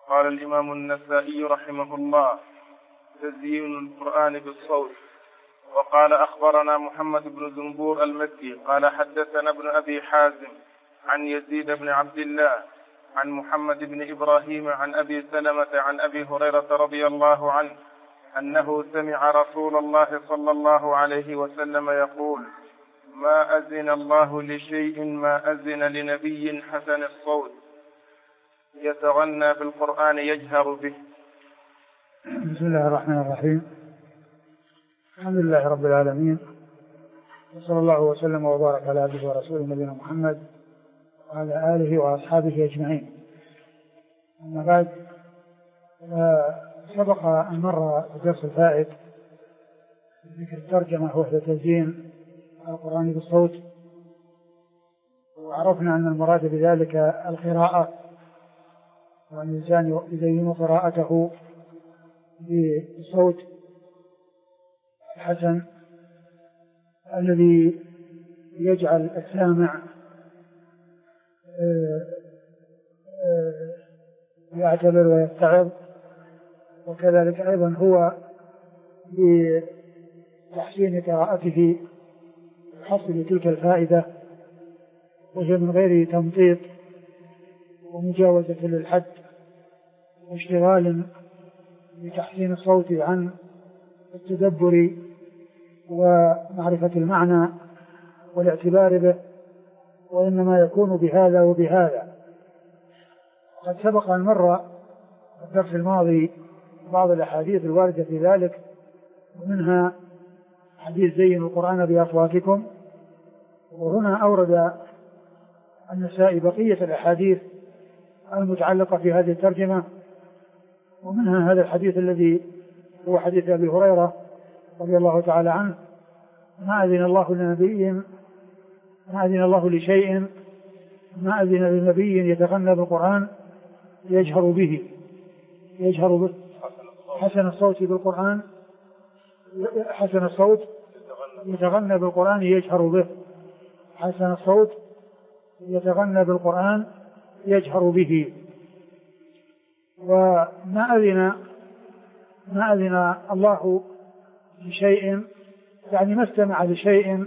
قال الإمام النسائي رحمه الله: تزيين القرآن بالصوت. وقال: أخبرنا محمد بن زنبور المكي قال: حدثنا ابن أبي حازم عن يزيد بن عبد الله عن محمد بن إبراهيم عن أبي سلمة عن أبي هريرة رضي الله عنه أنه سمع رسول الله صلى الله عليه وسلم يقول: ما أذن الله لشيء ما أذن لنبي حسن الصوت يتغنى بالقرآن يجهر به. بسم الله الرحمن الرحيم. الحمد لله رب العالمين، وصلى الله وسلم وبارك على عبده ورسوله نبينا محمد وعلى آله وأصحابه أجمعين. أما بعد، سبق أن مر في الدرس الفائت ذكر الترجمة وهي تزيين القرآن بالصوت، وعرفنا أن المراد بذلك القراءة، وأن الإنسان يزين قراءته بالصوت الحسن الذي يجعل السامع يعتبر ويتعظ، وكذلك أيضا هو بتحسين قراءته يحصل تلك الفائدة، وهي من غير تمطيط ومجاوزة للحد واشتغال بتحسين الصوت عن التدبر ومعرفة المعنى والاعتبار به، وإنما يكون بهذا وبهذا. قد سبق أن مر الدرس الماضي بعض الأحاديث الواردة في ذلك، ومنها حديث زينوا القرآن بأصواتكم، وهنا أورد النسائي بقية الأحاديث المتعلقة في هذه الترجمة، ومنها هذا الحديث الذي هو حديث أبي هريرة رضي الله تعالى عنه: ما أذن الله لنبي، ما أذن الله لشيء ما أذن لنبي يتغنى بالقرآن يجهر به حسن الصوت بالقرآن، حسن الصوت يتغنى بالقرآن يجهر به، حسن الصوت يتغنى بالقرآن يجهر به. وما أذن الله لشيء يعني ما استمع لشيء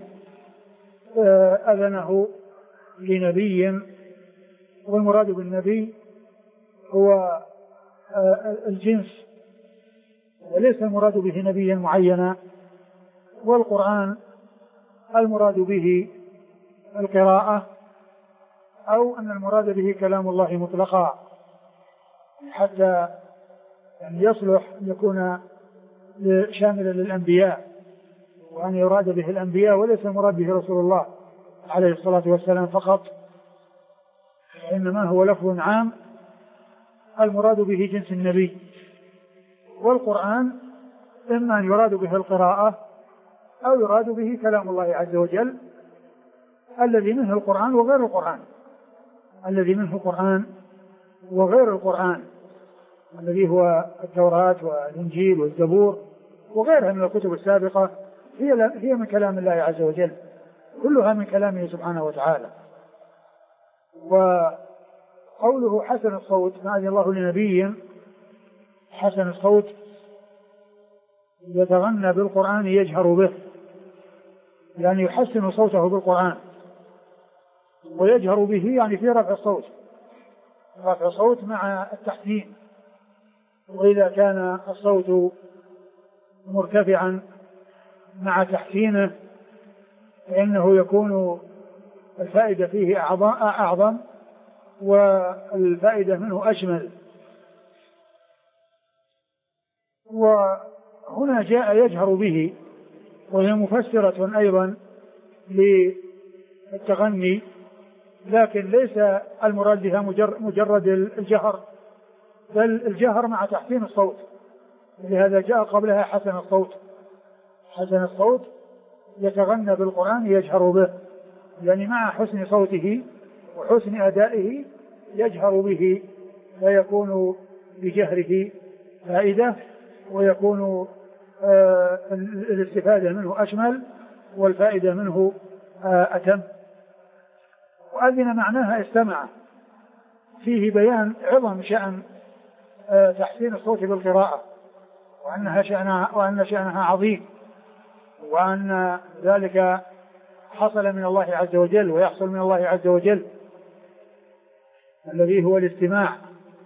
أذنه لنبي، والمراد بالنبي هو الجنس، وليس المراد به نبيا معينا. والقرآن المراد به القراءة، أو أن المراد به كلام الله مطلقا، حتى يصلح أن يكون شاملا للأنبياء، وأن يراد به الأنبياء وليس المراد به رسول الله عليه الصلاة والسلام فقط، إنما هو لفظ عام المراد به جنس النبي. والقرآن إما أن يراد به القراءة أو يراد به كلام الله عز وجل الذي منه القرآن وغير القرآن، الذي منه القرآن وغير القرآن، الذي هو التوراة والإنجيل والزبور وغيرها من الكتب السابقة، هي من كلام الله عز وجل، كلها من كلامه سبحانه وتعالى. وقوله حسن الصوت ما أذن الله لنبي حسن الصوت يتغنى بالقرآن يجهر به، يعني يحسن صوته بالقرآن، ويجهر به يعني في رفع الصوت، رفع الصوت مع التحسين. وإذا كان الصوت مرتفعا مع تحسينه فإنه يكون الفائدة فيه أعظم والفائدة منه أشمل. وهنا جاء يجهر به، وهي مفسرة أيضا للتغني، لكن ليس المراد بها مجرد الجهر، بل الجهر مع تحسين الصوت، لهذا جاء قبلها حسن الصوت. حسن الصوت يتغنى بالقرآن يجهر به، يعني مع حسن صوته وحسن أدائه يجهر به، فيكون بجهره فائدة، ويكون الاستفادة منه أشمل والفائدة منه أتم. وأذن معناها استمع، فيه بيان عظم شأن تحسين الصوت بالقراءة، وأن شأنها عظيم، وأن ذلك حصل من الله عز وجل ويحصل من الله عز وجل الذي هو الاستماع.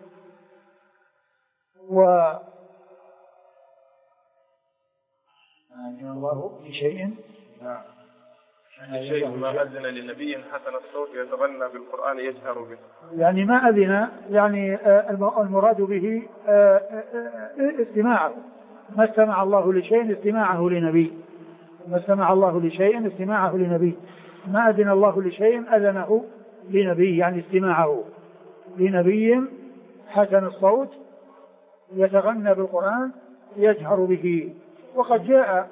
الله في شيء ما أذن لنبي حسن الصوت يتغنى بالقرآن يجهر به، يعني ما أذن، يعني المراد به استماعه، ما استمع الله لشيء استماعه لنبي، ما استمع الله لشيء استماعه لنبي، ما أذن الله لشيء أذنه لنبي، يعني استماعه لنبي حسن الصوت يتغنى بالقرآن يجهر به. وقد جاء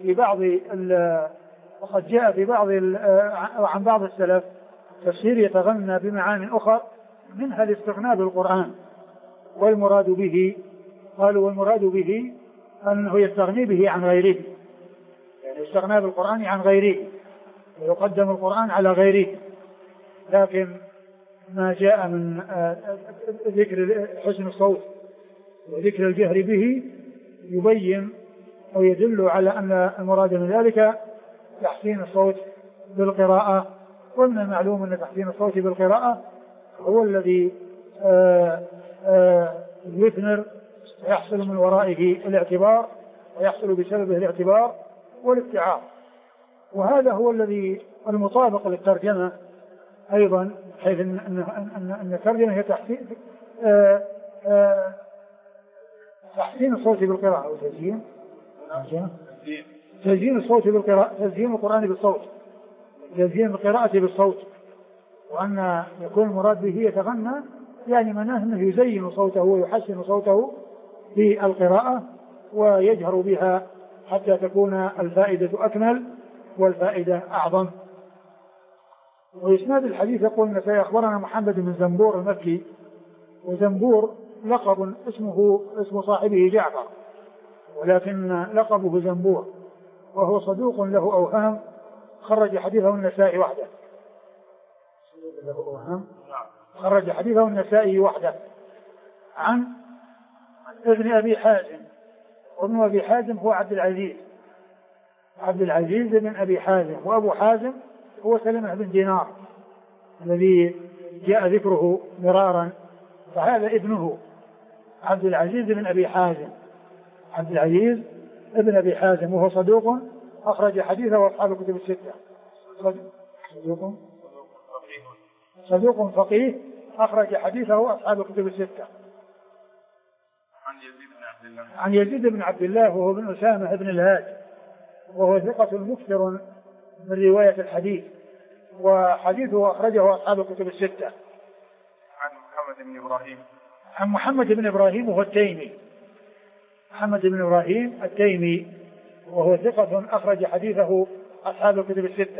في بعض عن بعض السلف تفسير يتغنى بمعاني أخرى منها الاستغناء بالقرآن، والمراد به قالوا والمراد به أنه يستغني به عن غيره، يعني يستغنى بالقرآن عن غيره ويقدم القرآن على غيره. لكن ما جاء من ذكر حسن الصوت وذكر الجهر به يبين أو يدل على أن المراد من ذلك تحسين الصوت بالقراءة. ومن المعلوم أن تحسين الصوت بالقراءة هو الذي يثمر ويحصل من ورائه الاعتبار، ويحصل بسببه الاعتبار والابتعاض. وهذا هو الذي المطابق للترجمة أيضا، حيث أن الترجمة هي تحسين الصوت بالقراءة وتزيين تزيين الصوت بالقراءة، تزيين القرآن بالصوت، تزيين القراءة بالصوت، وأن يكون المراد به يتغنى، يعني معناه أنه يزين صوته ويحسن صوته بالقراءة ويجهر بها حتى تكون الفائدة أكمل والفائدة أعظم. وإسناد الحديث يقول أن أخبرنا محمد بن زنبور المكي، وزنبور لقب اسم صاحبه جعفر، ولكن لقبه زنبور، وهو صدوق له أوهام، خرج حديثه النسائي وحده، خرج حديثه النسائي وحده. عن ابن أبي حازم، وابن أبي حازم هو عبد العزيز بن أبي حازم، وأبو حازم هو سلمة بن دينار الذي جاء ذكره مرارا، فهذا ابنه عبد العزيز بن أبي حازم، عبد العزيز ابن أبي حازم، وهو صدوق أخرج حديثه وأصحاب الكتب الستة. صدوق فقيه أخرج حديثه أصحاب الكتب الستة. عن يزيد بن عبد الله وهو بن أسامة بن الهاد، وهو ثقة مكثر من رواية الحديث، وحديثه أخرجه أصحاب الكتب الستة. عن محمد بن إبراهيم وهو التيمي، محمد بن إبراهيم التيمي، وهو ثقة أخرج حديثه أصحاب الكتب الستة.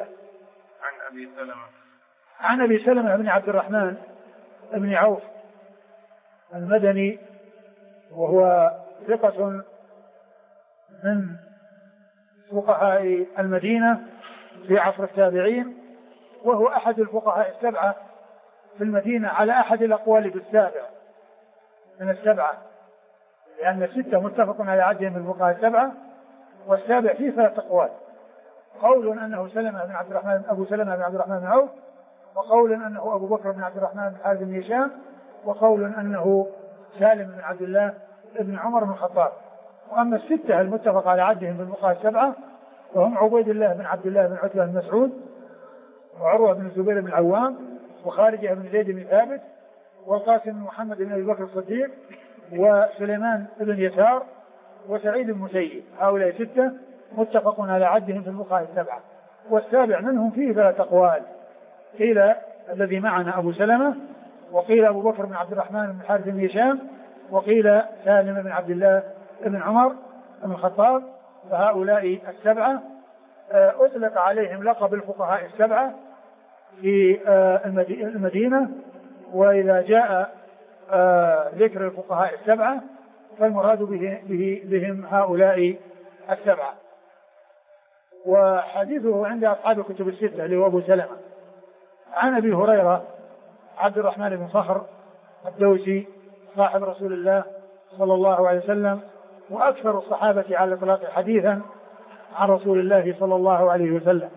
عن أبي سلمة بن عبد الرحمن بن عوف المدني، وهو ثقة من فقهاء المدينة في عصر التابعين، وهو أحد الفقهاء السبعة في المدينة على أحد الأقوال بالسابع من السبعة، لأن الستة متفق على عدهم من الفقهاء السبعة، والسابع فيه 3 أقوال، قول أنه سلمة بن عبد الرحمن أبو سلمة بن عبد الرحمن بن عوف، وقول أنه أبو بكر بن عبد الرحمن بن حارث بن هشام، وقول أنه سالم بن عبد الله بن عمر بن الخطاب. وأما الستة المتفق على عدهم بالفقهاء السبعة وهم عبيد الله بن عبد الله بن عتبة بن مسعود، وعروة بن الزبير بن العوام، وخارجة بن زيد بن ثابت، والقاسم بن محمد بن أبي بكر الصديق، وسليمان بن يسار، وسعيد بن مسيب. هؤلاء 6 متفق على عدهم في الفقهاء السبعة، والسابع منهم فيه 3 أقوال، قيل الذي معنا أبو سلمة، وقيل أبو بكر بن عبد الرحمن بن حارث بن هشام، وقيل سالم بن عبد الله بن عمر بن الخطاب. فهؤلاء 7 أطلق عليهم لقب الفقهاء السبعة في المدينة، وإذا جاء ذكر الفقهاء السبعة فالمراد بهم هؤلاء 7. وحديثه عند أصحاب الكتب الستة اللي هو أبو سلمة. عن أبي هريرة عبد الرحمن بن صخر الدوسي صاحب رسول الله صلى الله عليه وسلم، وأكثر الصحابة على الإطلاق حديثا عن رسول الله صلى الله عليه وسلم.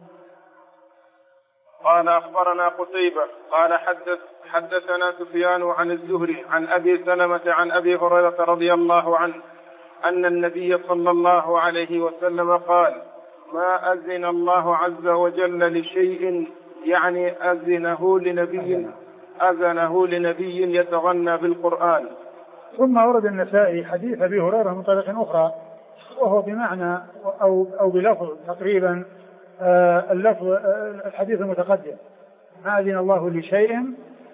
قال أخبرنا قتيبة قال حدثنا سفيان عن الزهري عن أبي سلمة عن أبي هريرة رضي الله عنه أن النبي صلى الله عليه وسلم قال: ما أذن الله عز وجل لشيء، يعني أذنه لنبي يتغنى بالقرآن. ثم ورد النسائي حديث أبي هريرة من طريق أخرى، وهو بمعنى أو بلفظ تقريبا اللفظ الحديث المتقدم: ما أذن الله لشيء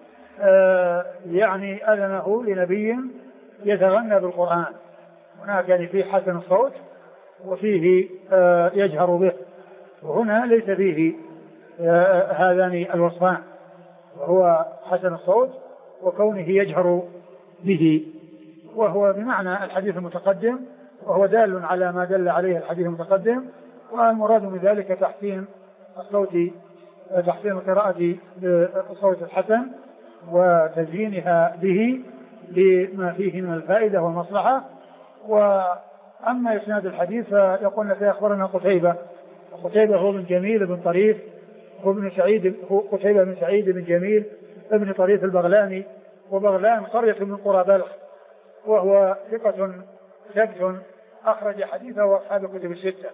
يعني أذنه لنبي يتغنى بالقرآن. هناك يعني فيه حسن الصوت وفيه يجهر به، وهنا ليس فيه هذان الوصفان، وهو حسن الصوت وكونه يجهر به، وهو بمعنى الحديث المتقدم، وهو دال على ما دل عليه الحديث المتقدم. والمراد من ذلك تحسين الصوت، تحسين القراءة بالصوت الحسن وتزيينها به لما فيه من الفائدة والمصلحة. وأما إسناد الحديث فيقول فيه أخبرنا قتيبة هو بن جميل بن طريف قتيبة بن سعيد بن جميل ابن طريف البغلاني، وبغلان قرية من قرى بلخ، وهو ثقة ثبت أخرج حديثه أصحاب الكتب الستة.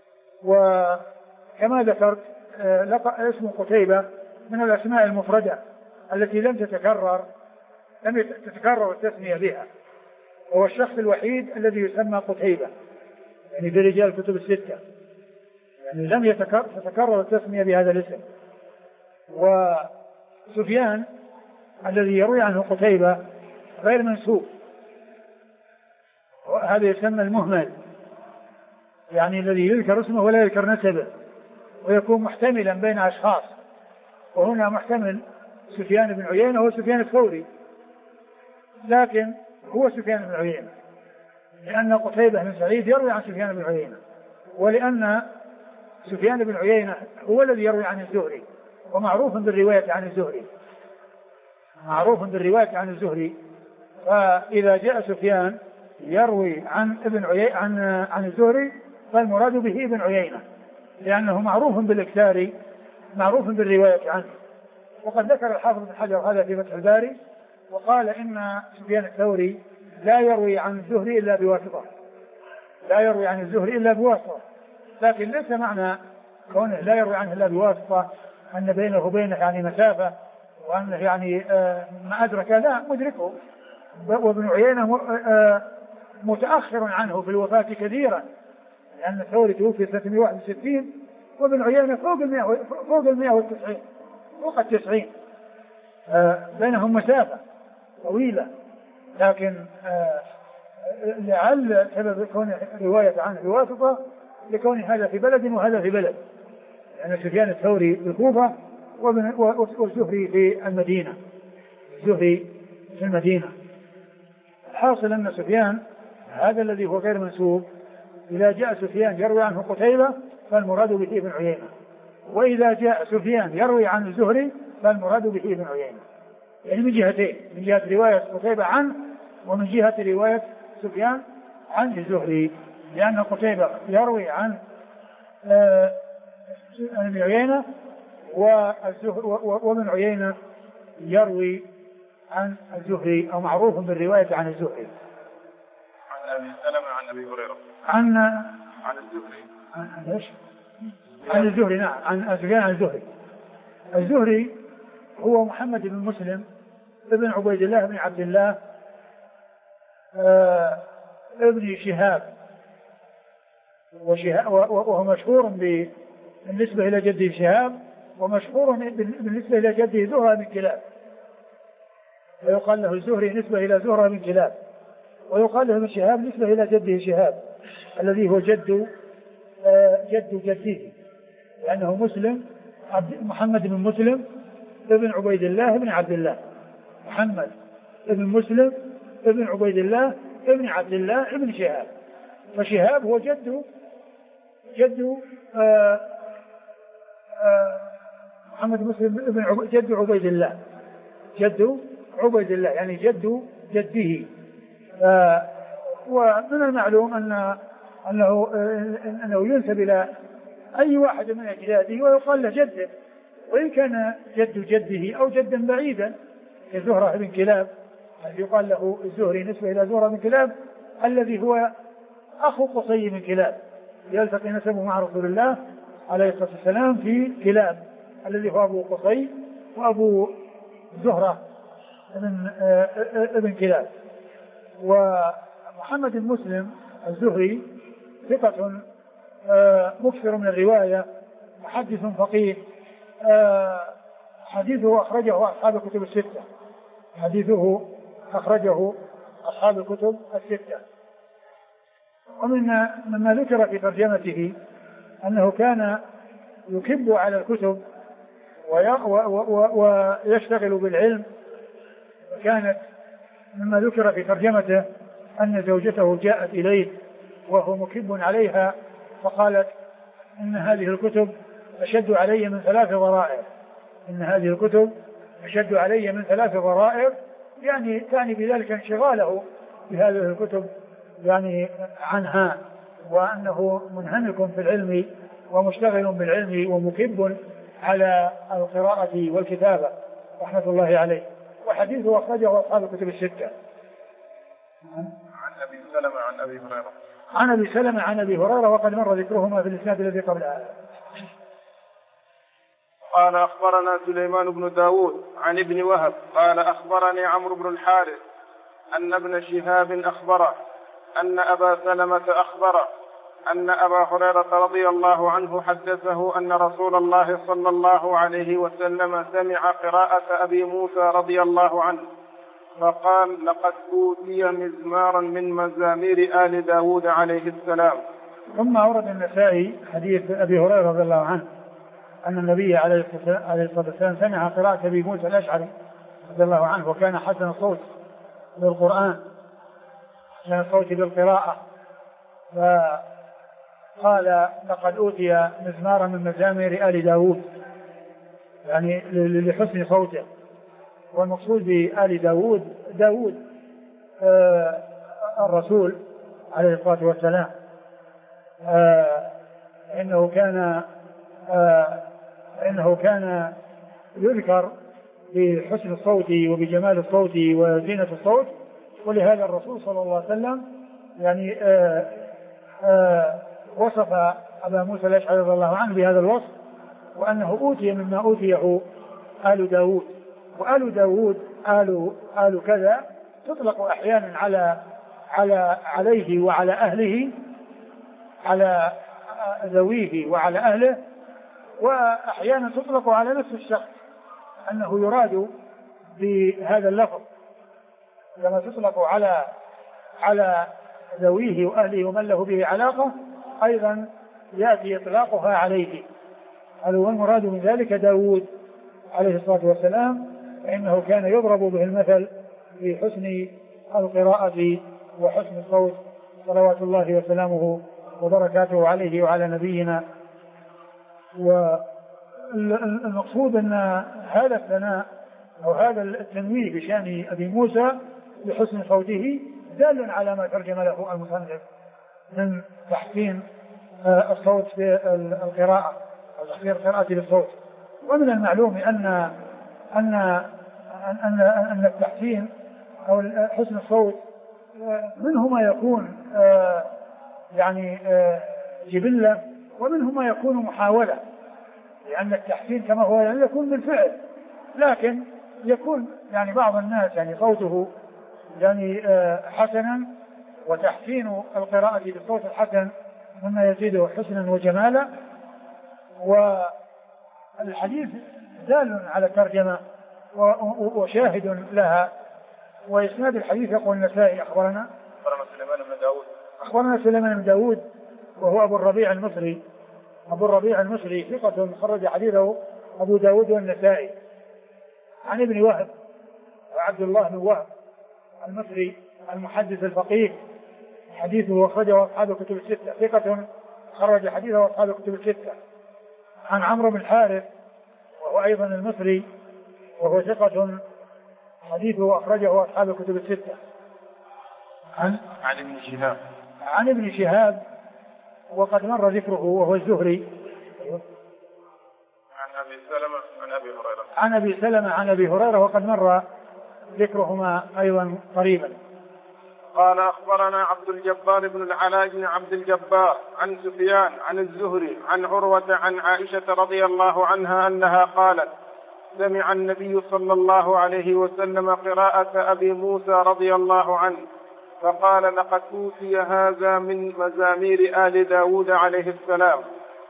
وكما ذكرت اسم قتيبة من الأسماء المفردة التي لم تتكرر التسمية بها، هو الشخص الوحيد الذي يسمى قتيبة يعني برجال الكتب الستة، يعني لم تتكرر التسمية بهذا الاسم. وسفيان الذي يروي عنه قتيبة غير منسوب، وهذا يسمى المهمل، يعني الذي يذكر اسمه ولا يذكر نسبه، ويكون محتملا بين أشخاص. وهنا محتمل سفيان بن عيينة وسفيان الثوري، لكن هو سفيان بن عيينة، لأن قتيبة بن سعيد يروي عن سفيان بن عيينة، ولأن سفيان بن عيينة هو الذي يروي عن الزهري، ومعروف بالرواية عن الزهري. فإذا جاء سفيان يروي عن ابن عيينة عن الزهري فالمراد به ابن عيينة، لأنه معروف بالإكثار، معروف بالرواية عنه. وقد ذكر الحافظ بن حجر هذا في فتح الباري، وقال إن سفيان الثوري لا يروي عن الزهري إلا بواسطة، لكن ليس معنى كونه لا يروي عنه إلا بواسطة أن بينه وبينه يعني مسافة، وأنه يعني ما أدرك، لا، مدركه. وابن عيينة متأخر عنه في الوفاة كثيرا، لأن الثوري توفي 361 وابن عيينة فوق 190 فوق 90، بينهم مسافة طويلة. لكن لعل سبب كون رواية عنه بواسطة لكون هذا في بلد وهذا في بلد، لأن سفيان الثوري في الكوفة والزهري في المدينة. الحاصل أن سفيان هذا الذي هو غير منسوب، إذا جاء سفيان يروي عنه قتيبة فالمراد به ابن عيينة، وإذا جاء سفيان يروي عن الزهري فالمراد به ابن عيينة، يعني من جهتين: من جهة رواية قتيبة عنه، ومن جهة رواية سفيان عن الزهري، لأن قتيبة يروي عن ابن عيينة وابن عيينة يروي عن الزهري، أو معروف بالرواية عن الزهري. عن أبي سلمة عن أبي هريرة عن الزهري عن الزهري، نعم، عن سفيان عن الزهري. الزهري هو محمد بن مسلم ابن عبيد الله بن عبد الله ابن شهاب، وهو مشهور بالنسبة إلى جده شهاب، ومشهور بالنسبة إلى جده زهرة بن كلاب، ويقال له الزهري نسبة إلى زهرة بن كلاب، ويقال له ابن شهاب نسبة إلى جده شهاب الذي هو جد جده، لأنه مسلم محمد بن مسلم ابن عبيد الله بن عبد الله، محمد ابن مسلم ابن عبيد الله ابن عبد الله ابن شهاب، فشهاب هو جد محمد مسلم ابن جد عبيد الله، يعني جد جده ومن المعلوم أنه ينسب إلى أي واحد من أجداده ويقال له جده، وإن كان جد جده أو جدا بعيدا كزهرة بن كلاب يقال له الزهري نسبة إلى زهرة بن كلاب الذي هو أخو قصي بن كلاب، يلتقي نسبه مع رسول الله عليه الصلاة والسلام في كلاب الذي هو أبو قصي وأبو زهرة ابن كلاب. ومحمد بن مسلم الزهري ثقة مكثر من الرواية، محدث فقيه، حديثه أخرجه أصحاب الكتب الستة، حديثه أخرجه أصحاب الكتب الستة. ومما ذكر في ترجمته أنه كان يكب على الكتب ويشتغل بالعلم. كانت مما ذكر في ترجمته أن زوجته جاءت إليه وهو مكب عليها فقالت إن هذه الكتب أشد علي من 3 ضرائر، إن هذه الكتب أشد علي من 3 ضرائر، يعني تعني بذلك انشغاله بهذه الكتب يعني عنها، وأنه منهمك في العلم ومشتغل بالعلم ومكب على القراءة والكتابة رحمة الله عليه. وحديثه أخرجه أصحاب الكتب الستة. عن أبي سلمة عن أبي هريرة. عن أبي سلمة عن أبي هريرة وقد مر ذكرهما في الإسناد الذي قبل هذا. قال أخبرنا سليمان بن داود عن ابن وهب قال أخبرني عمرو بن الحارث أن ابن شهاب أخبره أن أبا سلمة أخبره أن أبا هريرة رضي الله عنه حدثه أن رسول الله صلى الله عليه وسلم سمع قراءة أبي موسى رضي الله عنه فقال لقد أوتي مزمارا من مزامير آل داود عليه السلام. ثم أورد النسائي حديث أبي هريرة رضي الله عنه أن النبي عليه الصلاة والسلام سمع قراءة أبي موسى الأشعري رضي الله عنه وكان حسن الصوت بالقرآن، حسن الصوت بالقراءة، فقال لقد أوتي مزمارا من مزامير آل داود، يعني لحسن صوته. والمقصود بآل داود الرسول عليه الصلاة والسلام، إنه كان يذكر بحسن الصوت وبجمال الصوت وزينة الصوت، ولهذا الرسول صلى الله عليه وسلم يعني وصف أبا موسى الأشعري رضي الله عنه بهذا الوصف، وأنه أوتي مما أوتيه آل داود. وآل داود آل كذا تطلق أحيانا عليه وعلى أهله، على ذويه وعلى أهله، وأحيانا تطلق على نفس الشخص، أنه يراد بهذا اللفظ كما تطلق على ذويه وأهله ومن له به علاقة، أيضا يأتي إطلاقها عليه. والمراد من ذلك داود عليه الصلاة والسلام، فإنه كان يضرب به المثل في حسن القراءة وحسن الصوت صلوات الله وسلامه وبركاته عليه وعلى نبينا. والمقصود أن هذا الثناء أو هذا التنويه بشأن أبي موسى بحسن صوته دال على ما ترجم له المصنف من تحسين الصوت في القراءة أو تحسين القراءة بالصوت. ومن المعلوم أن التحسين أو حسن الصوت منه ما يكون يعني جبلة، ومنه ما يكون محاولة، لأن التحسين كما هو يعني يكون بالفعل، لكن يكون يعني بعض الناس يعني صوته يعني حسنا، وتحسين القراءة بالصوت الحسن مما يزيده حسنا وجمالا. والحديث دال على الترجمة وشاهد لها. وإسناد الحديث يقول النسائي أخبرنا سليمان بن داود وهو أبو الربيع المصري ثقة خرج حديثه أبو داود والنسائي، عن ابن وهب وعبد الله بن وهب المصري المحدث الفقيه، حديثه أخرجه أصحاب الكتب الستة، ثقة خرج حديثه أصحاب الكتب الستة. عن عمرو بن الحارث وهو أيضا المصري وهو ثقة حديثه أخرجه أصحاب الكتب الستة. عن ابن شهاب. عن ابن شهاب وقد مر ذكره وهو الزهري. عن أبي سلمة عن أبي هريرة. عن أبي سلمة عن أبي هريرة وقد مر ذكرهما أيضا قريبا. قال أخبرنا عبد الجبار بن العلاء بن عبد الجبار عن سفيان عن الزهري عن عروة عن عائشة رضي الله عنها أنها قالت سمع النبي صلى الله عليه وسلم قراءة أبي موسى رضي الله عنه فقال لقد أوتي هذا من مزامير آل داود عليه السلام.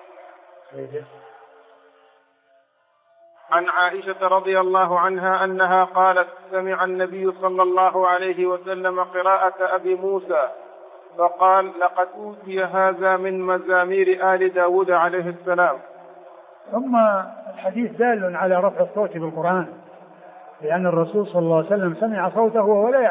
عن عائشة رضي الله عنها أنها قالت سمع النبي صلى الله عليه وسلم قراءة أبي موسى فقال لقد أوتي هذا من مزامير آل داود عليه السلام. ثم الحديث دال على رفع الصوت بالقرآن لأن الرسول صلى الله عليه وسلم سمع صوته وهو لا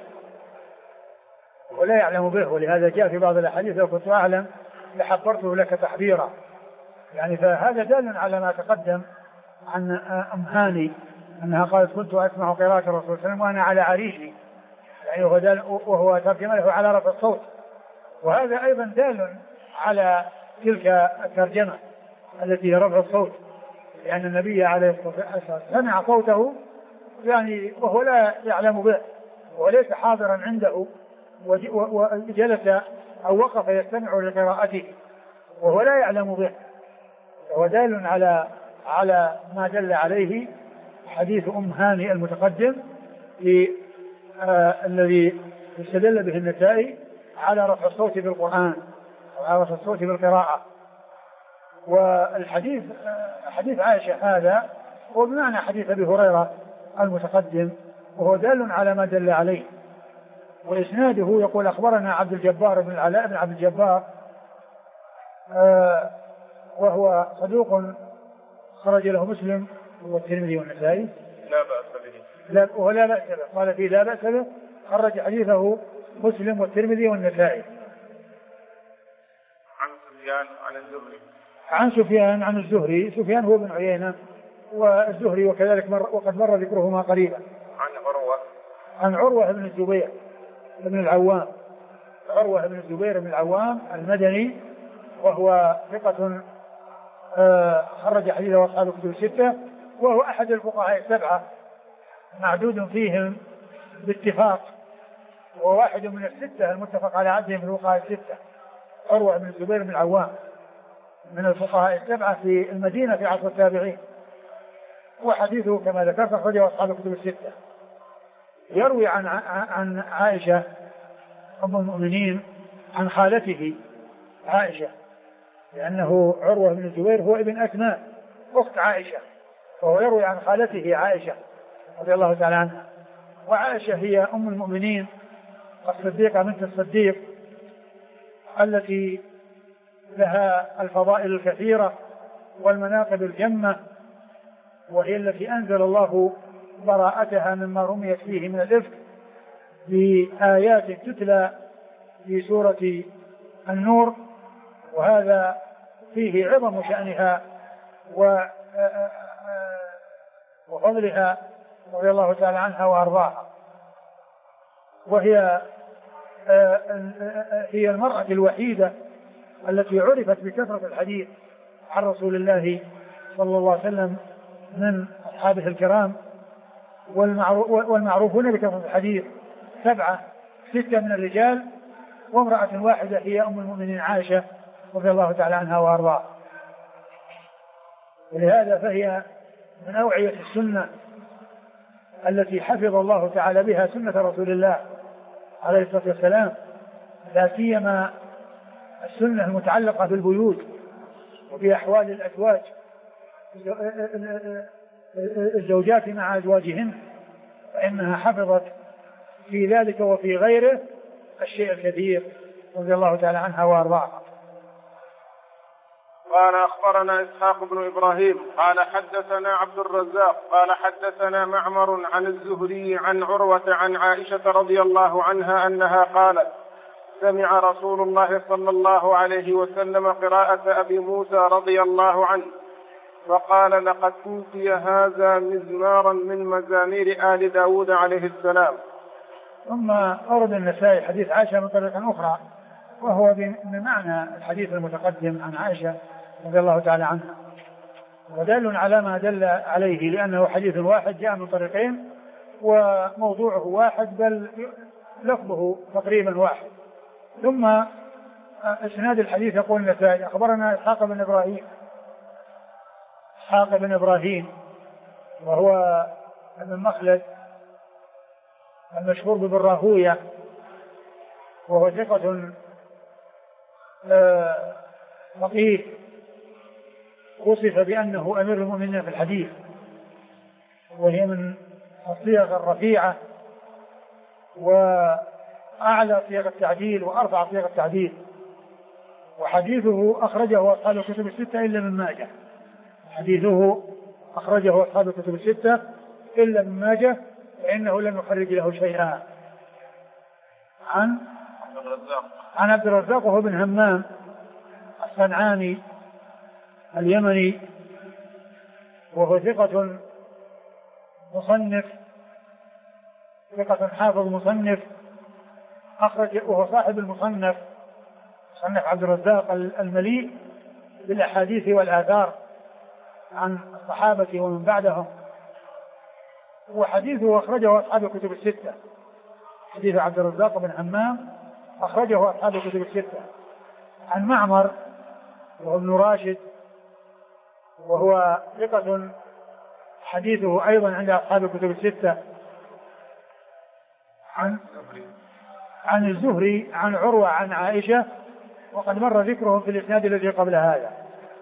يعلم به ولهذا جاء في بعض الأحاديث لو كنت أعلم لحبرته لك تحبيرا. يعني فهذا دال على ما تقدم عن أم هاني أنها قالت كنت أسمع قراءة الرسول صلى الله عليه وسلم وأنا على عريشي يعني وهو ترجمة له على رفع الصوت. وهذا أيضا دال على تلك الترجمة التي هي رفع الصوت لأن النبي عليه الصلاة والسلام سمع صوته يعني وهو لا يعلم به وليس حاضرا عنده وجلس أو وقف يستمع لقراءته وهو لا يعلم به. وهو دال على ما دل عليه حديث أم هاني المتقدم الذي استدل به النسائي على رفع الصوت بالقرآن أو على رفع الصوت بالقراءة. والحديث حديث عائشة هذا هو بمعنى حديث أبي هريرة المتقدم وهو دال على ما دل عليه. وإسناده يقول أخبرنا عبد الجبار بن العلاء بن عبد الجبار وهو صدوق خرج له مسلم والترمذي والنسائي لا بأس به ولا بأس به قال فيه لا بأس به خرج حديثه مسلم والترمذي والنسائي. عن سفيان عن الزهري عن سفيان عن الزهري سفيان هو بن عيينة والزهري وكذلك وقد مر ذكرهما قريبا. عن عروة بن الزبير بن العوام عروة بن الزبير بن العوام المدني وهو ثقة خرج حديثه أصحاب الكتب الستة وهو أحد الفقهاء السبعة معدود فيهم باتفاق وواحد من الستة المتفق على عدهم في الفقهاء الستة. عروة بن الزبير بن العوام من الفقهاء السبعة في المدينة في عصر التابعين وحديثه كما ذكرت أخرجه أصحاب الكتب الستة. يروي عن عائشة أم المؤمنين عن خالته عائشة لأنه عروة بن الزبير هو ابن أسماء أخت عائشة فهو يروي عن خالته عائشة رضي الله تعالى عنها. وعائشة هي أم المؤمنين الصديقة بنت الصديق التي لها الفضائل الكثيرة والمناقب الجمة وهي التي أنزل الله براءتها مما رميت فيه من الإفك بآيات تتلى في سورة النور وهذا فيه عظم شأنها وفضلها رضي الله تعالى عنها وأرضاها. وهي هي المرأة الوحيدة التي عرفت بكثرة الحديث عن رسول الله صلى الله عليه وسلم من أصحابه الكرام والمعروفون بكثرة الحديث 7 6 من الرجال وامرأة واحدة هي أم المؤمنين عائشة رضي الله تعالى عنها وأرضاها. ولهذا فهي من أوعية السنة التي حفظ الله تعالى بها سنة رسول الله عليه الصلاة والسلام لا سيما السنة المتعلقة بالبيوت وبأحوال الأزواج الزوجات مع أزواجهن فإنها حفظت في ذلك وفي غيره الشيء الكثير رضي الله تعالى عنها وأرضاها. قال أخبرنا إسحاق بن إبراهيم قال حدثنا عبد الرزاق قال حدثنا معمر عن الزهري عن عروة عن عائشة رضي الله عنها أنها قالت سمع رسول الله صلى الله عليه وسلم قراءة أبي موسى رضي الله عنه فقال لقد أوتي هذا مزمارا من مزامير آل داود عليه السلام. ثم أورد النسائي حديث عائشة من طريق أخرى وهو بمعنى الحديث المتقدم عن عائشة رضي الله تعالى عنها، ودل على ما دل عليه لأنه حديث واحد جاء من طريقين وموضوعه واحد بل لفظه تقريبا واحد. ثم اسناد الحديث يقول النسائي أخبرنا إسحاق بن إبراهيم وهو ابن مخلد المشهور بابن راهوية، وهو ثقة فقيه وصف بأنه أمير المؤمنين في الحديث، وهي من الصيغ الرفيعة وأعلى صيغ التعديل وأرفع صيغ التعديل، وحديثه أخرجه أصحاب الكتب الستة إلا من ماجه. حديثه أخرجه أصحاب الكتب الستة إلا من ماجه فإنه لم يخرج له شيئا. عن عبد الرزاق وهو بن همام الصنعاني اليمني، وهو ثقة مصنف، ثقة حافظ مصنف، أخرج وهو صاحب المصنف مصنف عبد الرزاق المليء بالأحاديث والآثار عن الصحابة ومن بعدهم، وحديثه أخرجه أصحاب الكتب الستة. حديث عبد الرزاق بن همام أخرجه أصحاب الكتب الستة. عن معمر وهو ابن راشد وهو ثقة حديثه أيضا عند أصحاب الكتب الستة. عن الزهري عن عروة عن عائشة، وقد مر ذكرهم في الإسناد الذي قبل هذا.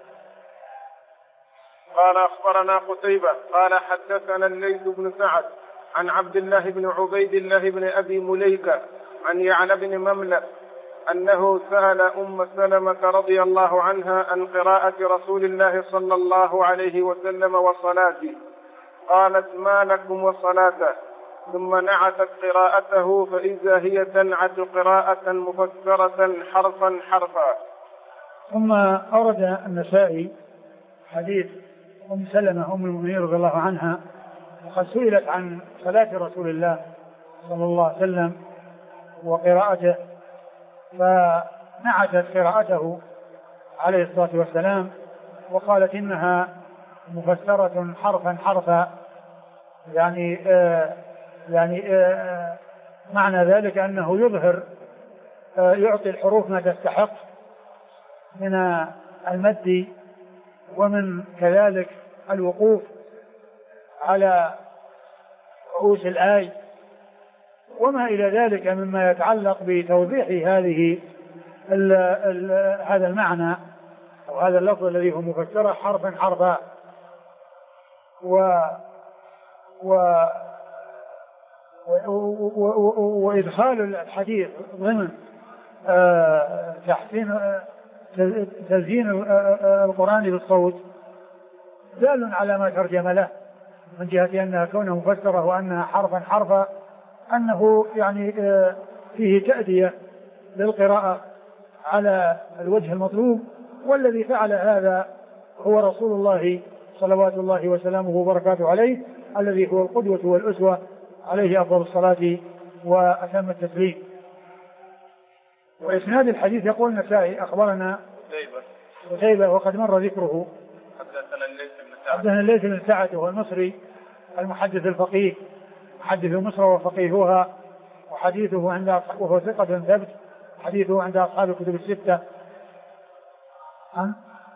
قال أخبرنا قتيبة قال حدثنا الليث بن سعد عن عبد الله بن عبيد الله بن أبي مليكة عن يعلى بن مملك أنه سأل أم سلمة رضي الله عنها عن قراءة رسول الله صلى الله عليه وسلم وصلاته، قالت ما لكم وصلاته، ثم نعتت قراءته فإذا هي تنعت قراءة مفسرة حرفا حرفا. ثم أورد النسائي حديث أم سلمة أم المؤمنين رضي الله عنها، وقد سئلت عن صلاة رسول الله صلى الله عليه وسلم وقراءته، فنعتت قراءته عليه الصلاة والسلام وقالت إنها مفسرة حرفا حرفا، يعني معنى ذلك أنه يظهر يعطي الحروف ما تستحق من المد ومن كذلك الوقوف على رؤوس الآي وما إلى ذلك مما يتعلق بتوضيح هذا المعنى أو هذا اللفظ الذي هو مفسرة حرفا حرفا. وإدخال الحديث ضمن تحسين تزيين القرآن بالصوت دال على ما ترجم له من جهة أنها كونه مفسرة وأنها حرفا حرفا، أنه يعني فيه تأدية للقراءة على الوجه المطلوب، والذي فعل هذا هو رسول الله صلوات الله وسلامه وبركاته عليه، الذي هو القدوة والأسوة عليه أفضل الصلاة وأتم التسليم. وإسناد الحديث يقول النسائي أخبرنا قتيبة وقد مر ذكره. حدثنا الليث بن سعد وهو المصري المحدث الفقيه محدث مصر وفقيهها، وحديثه عند وهو ثقة ثبت، حديثه عند أصحاب الكتب الستة. عن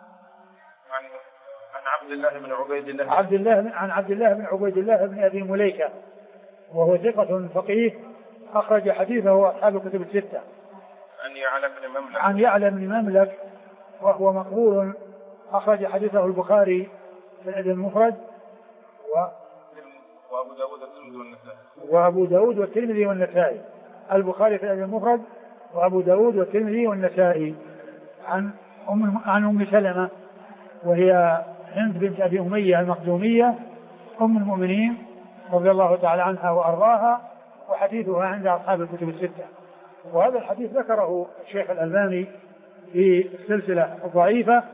عبد الله بن عبيد الله عن عبد الله بن عبيد الله بن أبي مليكة وهو ثقة فقيه أخرج حديثه أصحاب الكتب الستة. عن يعلى بن مملك وهو مقبول أخرج حديثه البخاري في الأدب المفرد وأبو داود والترمذي والنسائي. البخاري في الأدب المفرد وأبو داود والترمذي والنسائي. عن أم سلمة وهي هند بنت أبي أمية المخزومية أم المؤمنين رضي الله تعالى عنها وأرضاها، وحديثها عند أصحاب الكتب الستة. وهذا الحديث ذكره الشيخ الألباني في السلسلة الضعيفة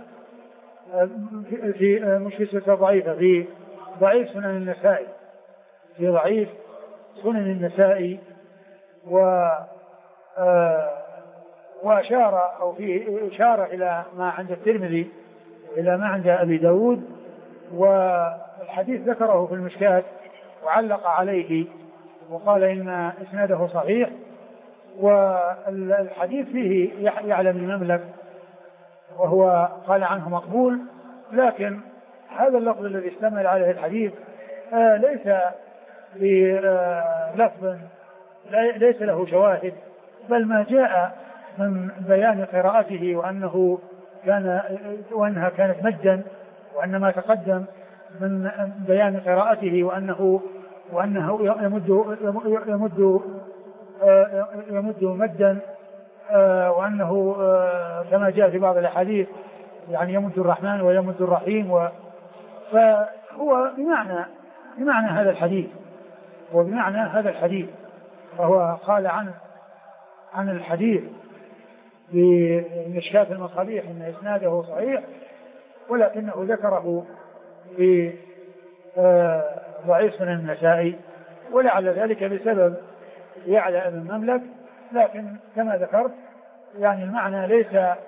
مش في السلسلة الضعيفة، في ضعيف سنن النسائي، في ضعيف سنن النسائي وأشار أو فيه إشارة إلى ما عند الترمذي إلى ما عند أبي داود، والحديث ذكره في المشكاة وعلق عليه وقال إن إسناده صحيح. والحديث فيه يعلم المملك وهو قال عنه مقبول، لكن هذا اللفظ الذي اشتمل عليه الحديث ليس بلفظ ليس له شواهد، بل ما جاء من بيان قراءته وأنها كانت مدا، وأن ما تقدم من بيان قراءته وأنه يمد مدا، وأنه كما جاء في بعض الأحاديث يعني يمد الرحمن ويمد الرحيم، فهو بمعنى هذا الحديث، فهو قال عن الحديث بمشكاة المصابيح إن إسناده صحيح، ولكنه ذكره في ضعيف سنن النسائي، ولعل ذلك بسبب يعلى ابن المملك، لكن كما ذكرت يعني المعنى ليس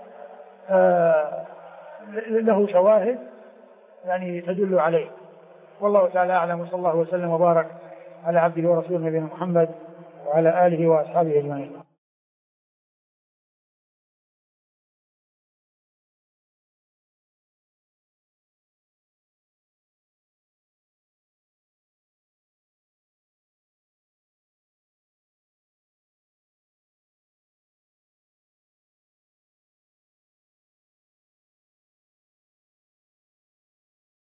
له شواهد يعني تدل عليه. والله تعالى أعلم، صلى الله وسلم وبارك على عبده ورسوله نبينا محمد وعلى آله وأصحابه أجمعين.